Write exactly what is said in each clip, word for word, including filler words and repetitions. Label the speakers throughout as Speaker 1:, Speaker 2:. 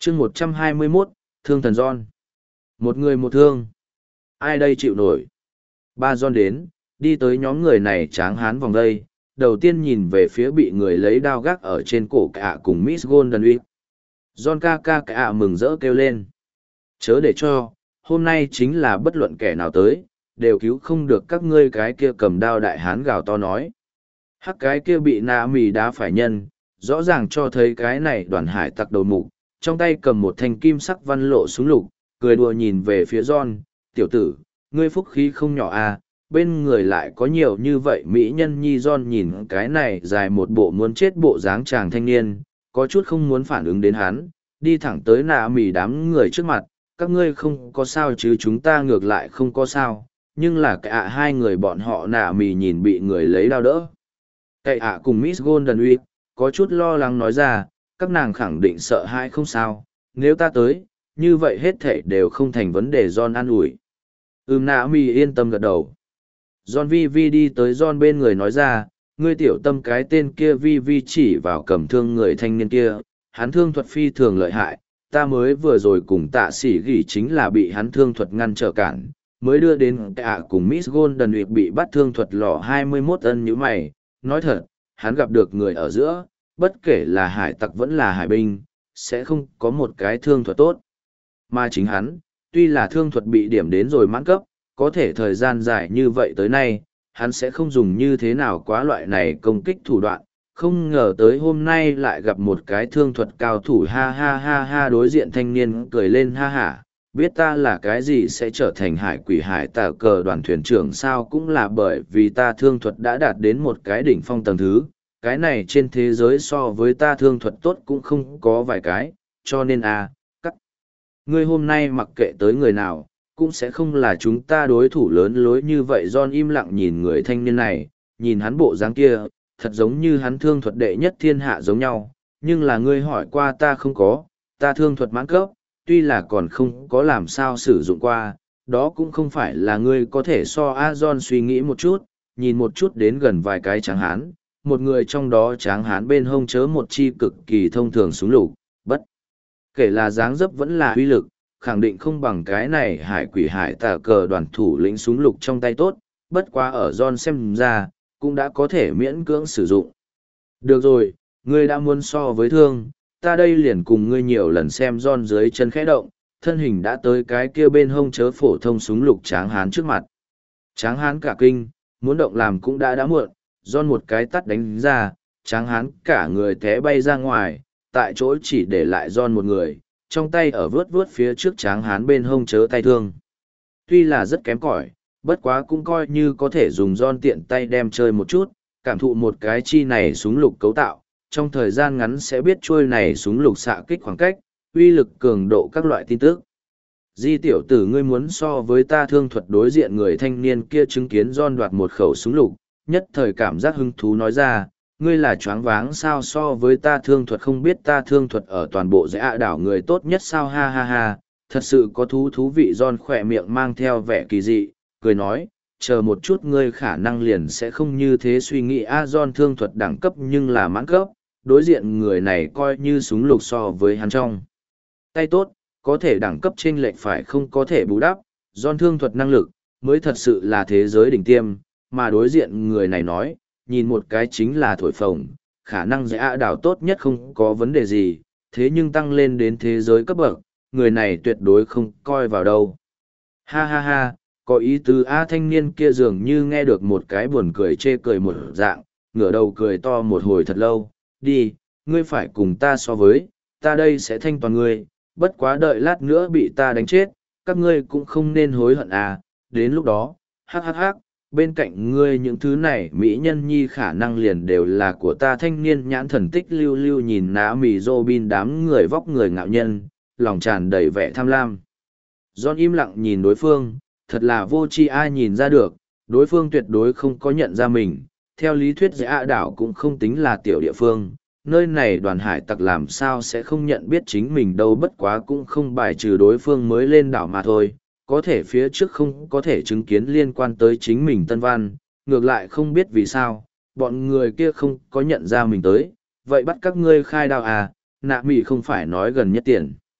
Speaker 1: chương một trăm hai mươi mốt, Thương thần John. Một người một thương. Ai đây chịu nổi? Ba John đến, đi tới nhóm người này tráng hán vòng đây, đầu tiên nhìn về phía bị người lấy đao gác ở trên cổ cả cùng Miss Golden Week. John ca ca cả mừng rỡ kêu lên. Chớ để cho, hôm nay chính là bất luận kẻ nào tới, đều cứu không được các ngươi. Cái kia cầm đao đại hán gào to nói. Hắc cái kia bị nạ mì đá phải nhân, rõ ràng cho thấy cái này đoàn hải tặc đầu mục, trong tay cầm một thanh kim sắc văn lộ súng lục, cười đùa nhìn về phía John. Tiểu tử, ngươi phúc khí không nhỏ à, bên người lại có nhiều như vậy mỹ nhân nhi. John nhìn cái này dài một bộ muốn chết bộ dáng chàng thanh niên, có chút không muốn phản ứng đến hắn, đi thẳng tới nạ mì đám người trước mặt. Các ngươi không có sao chứ? Chúng ta ngược lại không có sao, nhưng là cả hai người bọn họ nạ mì nhìn bị người lấy đao đỡ. Cậy ạ cùng Miss Golden Week có chút lo lắng nói ra, các nàng khẳng định sợ hãi không sao, nếu ta tới, như vậy hết thảy đều không thành vấn đề. John an ủi. Ừm, nạ mì yên tâm gật đầu. John Vi Vi đi tới John bên người nói ra, ngươi tiểu tâm cái tên kia. Vi Vi chỉ vào cầm thương người thanh niên kia, hắn thương thuật phi thường lợi hại, ta mới vừa rồi cùng tạ sĩ gỉ chính là bị hắn thương thuật ngăn trở cản, mới đưa đến ạ cùng Miss Golden Week bị bắt. Thương thuật lò hai mươi mốt ân như mày, nói thật, hắn gặp được người ở giữa, bất kể là hải tặc vẫn là hải binh, sẽ không có một cái thương thuật tốt. Mà chính hắn, tuy là thương thuật bị điểm đến rồi mãn cấp, có thể thời gian dài như vậy tới nay, hắn sẽ không dùng như thế nào quá loại này công kích thủ đoạn. Không ngờ tới hôm nay lại gặp một cái thương thuật cao thủ. Ha ha ha ha, đối diện thanh niên cười lên ha hả. Biết ta là cái gì sẽ trở thành hải quỷ hải tà cờ đoàn thuyền trưởng sao? Cũng là bởi vì ta thương thuật đã đạt đến một cái đỉnh phong tầng thứ. Cái này trên thế giới so với ta thương thuật tốt cũng không có vài cái, cho nên à, cắt. Ngươi hôm nay mặc kệ tới người nào, cũng sẽ không là chúng ta đối thủ lớn lối như vậy. John im lặng nhìn người thanh niên này, nhìn hắn bộ dáng kia, thật giống như hắn thương thuật đệ nhất thiên hạ giống nhau, nhưng là ngươi hỏi qua ta không có, ta thương thuật mãn cấp, tuy là còn không có làm sao sử dụng qua, đó cũng không phải là ngươi có thể so. A. John suy nghĩ một chút, nhìn một chút đến gần vài cái tráng hán, một người trong đó tráng hán bên hông chớ một chi cực kỳ thông thường súng lục, bất kể là dáng dấp vẫn là uy lực, khẳng định không bằng cái này hải quỷ hải tà cờ đoàn thủ lĩnh súng lục trong tay tốt, bất quá ở John xem ra, cũng đã có thể miễn cưỡng sử dụng. Được rồi, ngươi đã muốn so với thương, ta đây liền cùng ngươi nhiều lần. Xem John dưới chân khẽ động, thân hình đã tới cái kia bên hông chớ phổ thông súng lục tráng hán trước mặt. Tráng hán cả kinh, muốn động làm cũng đã đã muộn, John một cái tắt đánh ra, tráng hán cả người té bay ra ngoài, tại chỗ chỉ để lại John một người, trong tay ở vướt vướt phía trước tráng hán bên hông chớ tay thương. Tuy là rất kém cỏi, bất quá cũng coi như có thể dùng John tiện tay đem chơi một chút, cảm thụ một cái chi này súng lục cấu tạo, trong thời gian ngắn sẽ biết trôi này súng lục xạ kích khoảng cách, uy lực cường độ các loại tin tức. Di tiểu tử, ngươi muốn so với ta thương thuật? Đối diện người thanh niên kia chứng kiến John đoạt một khẩu súng lục, nhất thời cảm giác hứng thú nói ra, ngươi là choáng váng sao? So với ta thương thuật không biết ta thương thuật ở toàn bộ dãy ạ đảo người tốt nhất sao? Ha ha ha, thật sự có thú thú vị. John khỏe miệng mang theo vẻ kỳ dị, cười nói, chờ một chút ngươi khả năng liền sẽ không như thế suy nghĩ. A. John thương thuật đẳng cấp nhưng là mãn cấp, đối diện người này coi như súng lục so với hắn trong tay tốt, có thể đẳng cấp chênh lệch phải không có thể bù đắp. John thương thuật năng lực mới thật sự là thế giới đỉnh tiêm, mà đối diện người này nói, nhìn một cái chính là thổi phồng, khả năng dễ ạ đảo tốt nhất không có vấn đề gì, thế nhưng tăng lên đến thế giới cấp bậc, người này tuyệt đối không coi vào đâu. Ha ha ha, có ý tứ. A. Thanh niên kia dường như nghe được một cái buồn cười chê cười một dạng, ngửa đầu cười to một hồi thật lâu. Đi, ngươi phải cùng ta so với, ta đây sẽ thanh toàn ngươi, bất quá đợi lát nữa bị ta đánh chết, các ngươi cũng không nên hối hận à. Đến lúc đó, hắc hắc hắc, bên cạnh ngươi những thứ này mỹ nhân nhi khả năng liền đều là của ta. Thanh niên nhãn thần tích lưu lưu nhìn nã mì Robin đám người vóc người ngạo nhân, lòng tràn đầy vẻ tham lam. John im lặng nhìn đối phương, thật là vô tri, ai nhìn ra được, đối phương tuyệt đối không có nhận ra mình. Theo lý thuyết dãy ạ đảo cũng không tính là tiểu địa phương, nơi này đoàn hải tặc làm sao sẽ không nhận biết chính mình đâu. Bất quá cũng không bài trừ đối phương mới lên đảo mà thôi, có thể phía trước không có thể chứng kiến liên quan tới chính mình tân văn, ngược lại không biết vì sao, bọn người kia không có nhận ra mình tới, vậy bắt các ngươi khai đao à? Nạ mị không phải nói gần nhất tiền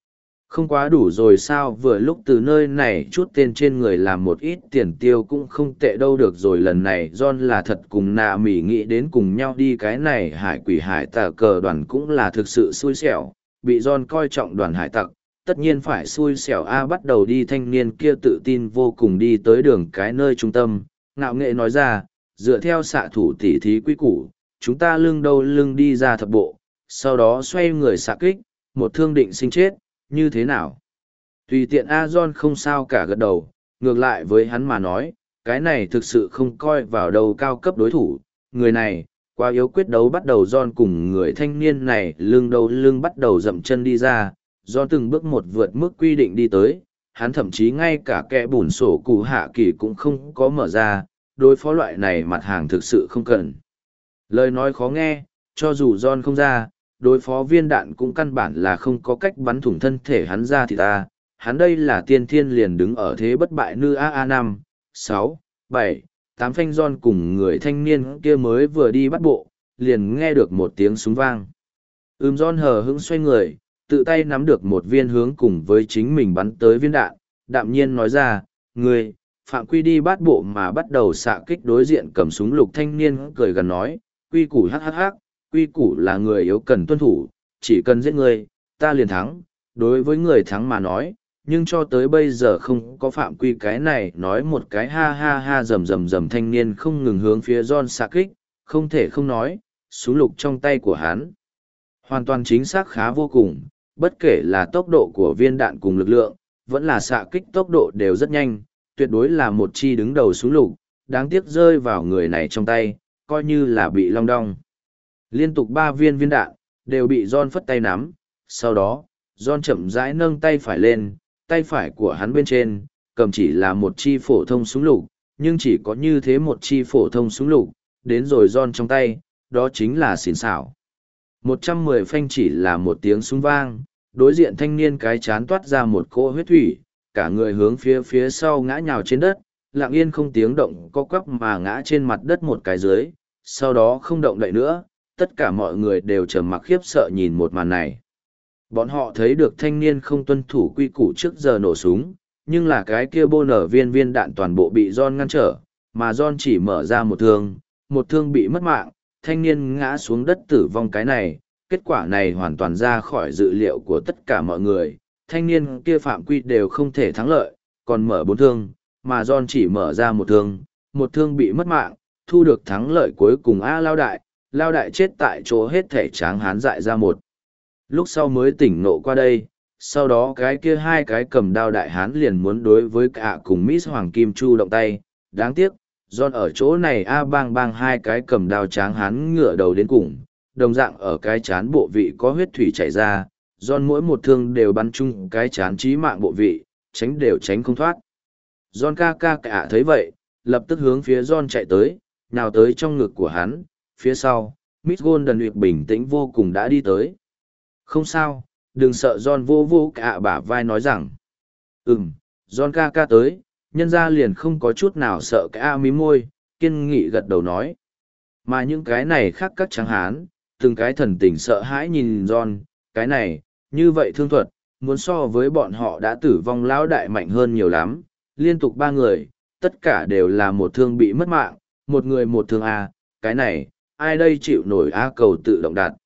Speaker 1: Không quá đủ rồi sao, vừa lúc từ nơi này chút tên trên người làm một ít tiền tiêu cũng không tệ đâu. Được rồi, lần này John là thật cùng nạ mỉ nghĩ đến cùng nhau đi, cái này hải quỷ hải tà cờ đoàn cũng là thực sự xui xẻo, bị John coi trọng đoàn hải tặc, tất nhiên phải xui xẻo a. Bắt đầu đi, thanh niên kia tự tin vô cùng đi tới đường cái nơi trung tâm, ngạo nghệ nói ra, dựa theo xạ thủ tỉ thí quy củ, chúng ta lưng đâu lưng đi ra thập bộ, sau đó xoay người xạ kích, một thương định sinh chết, như thế nào? Tùy tiện A John không sao cả, gật đầu, ngược lại với hắn mà nói, cái này thực sự không coi vào đâu cao cấp đối thủ, người này, quá yếu. Quyết đấu bắt đầu, John cùng người thanh niên này lưng đầu lưng bắt đầu dậm chân đi ra, John từng bước một vượt mức quy định đi tới, hắn thậm chí ngay cả kẽ bùn sổ cụ hạ kỳ cũng không có mở ra, đối phó loại này mặt hàng thực sự không cần. Lời nói khó nghe, cho dù John không ra, đối phó viên đạn cũng căn bản là không có cách bắn thủng thân thể hắn ra thì ta, hắn đây là tiên thiên liền đứng ở thế bất bại nữ a a năm, sáu, bảy, tám phanh. John cùng người thanh niên kia mới vừa đi bắt bộ, liền nghe được một tiếng súng vang. Ừm, John hờ hững xoay người, tự tay nắm được một viên hướng cùng với chính mình bắn tới viên đạn, đạm nhiên nói ra, người, phạm quy đi bắt bộ mà bắt đầu xạ kích đối diện cầm súng lục thanh niên cười gần nói, quy củ hắc hắc hắc, quy củ là người yếu cần tuân thủ, chỉ cần giết người, ta liền thắng, đối với người thắng mà nói, nhưng cho tới bây giờ không có phạm quy. Cái này nói một cái ha ha ha rầm rầm rầm, thanh niên không ngừng hướng phía John xạ kích, không thể không nói, súng lục trong tay của hắn hoàn toàn chính xác khá vô cùng, bất kể là tốc độ của viên đạn cùng lực lượng, vẫn là xạ kích tốc độ đều rất nhanh, tuyệt đối là một chi đứng đầu súng lục, đáng tiếc rơi vào người này trong tay, coi như là bị long đong. Liên tục ba viên viên đạn, đều bị John phất tay nắm, sau đó, John chậm rãi nâng tay phải lên, tay phải của hắn bên trên, cầm chỉ là một chi phổ thông súng lục, nhưng chỉ có như thế một chi phổ thông súng lục, đến rồi John trong tay, đó chính là xỉn xảo. một trăm mười phanh chỉ là một tiếng súng vang, đối diện thanh niên cái chán toát ra một cỗ huyết thủy, cả người hướng phía phía sau ngã nhào trên đất, lặng yên không tiếng động co quắp mà ngã trên mặt đất một cái dưới, sau đó không động đậy nữa. Tất cả mọi người đều trầm mặc khiếp sợ nhìn một màn này. Bọn họ thấy được thanh niên không tuân thủ quy củ trước giờ nổ súng, nhưng là cái kia bô nở viên viên đạn toàn bộ bị John ngăn trở, mà John chỉ mở ra một thương, một thương bị mất mạng, thanh niên ngã xuống đất tử vong. Cái này, kết quả này hoàn toàn ra khỏi dự liệu của tất cả mọi người, thanh niên kia phạm quy đều không thể thắng lợi, còn mở bốn thương, mà John chỉ mở ra một thương, một thương bị mất mạng, thu được thắng lợi cuối cùng. A lao đại, lao đại chết tại chỗ, hết thể tráng hán dại ra một lúc sau mới tỉnh nộ qua đây. Sau đó cái kia hai cái cầm đao đại hán liền muốn đối với cả cùng Miss Hoàng Kim Chu động tay, đáng tiếc John ở chỗ này a bang bang hai cái cầm đao tráng hán ngửa đầu đến cùng, đồng dạng ở cái chán bộ vị có huyết thủy chảy ra, John mỗi một thương đều bắn chung cái chán chí mạng bộ vị, tránh đều tránh không thoát. John ca ca cả thấy vậy, lập tức hướng phía John chạy tới, nào tới trong ngực của hắn, phía sau, Miss Golden Uyệt bình tĩnh vô cùng đã đi tới. Không sao, đừng sợ. John vô vô cả bả vai nói rằng. Ừm, John ca ca tới, nhân ra liền không có chút nào sợ. Cả mím môi, kiên nghị gật đầu nói. Mà những cái này khác các tráng hán, từng cái thần tình sợ hãi nhìn John, cái này, như vậy thương thuật, muốn so với bọn họ đã tử vong lão đại mạnh hơn nhiều lắm. Liên tục ba người, tất cả đều là một thương bị mất mạng, một người một thương A, cái này, ai đây chịu nổi A cầu tự động đạt.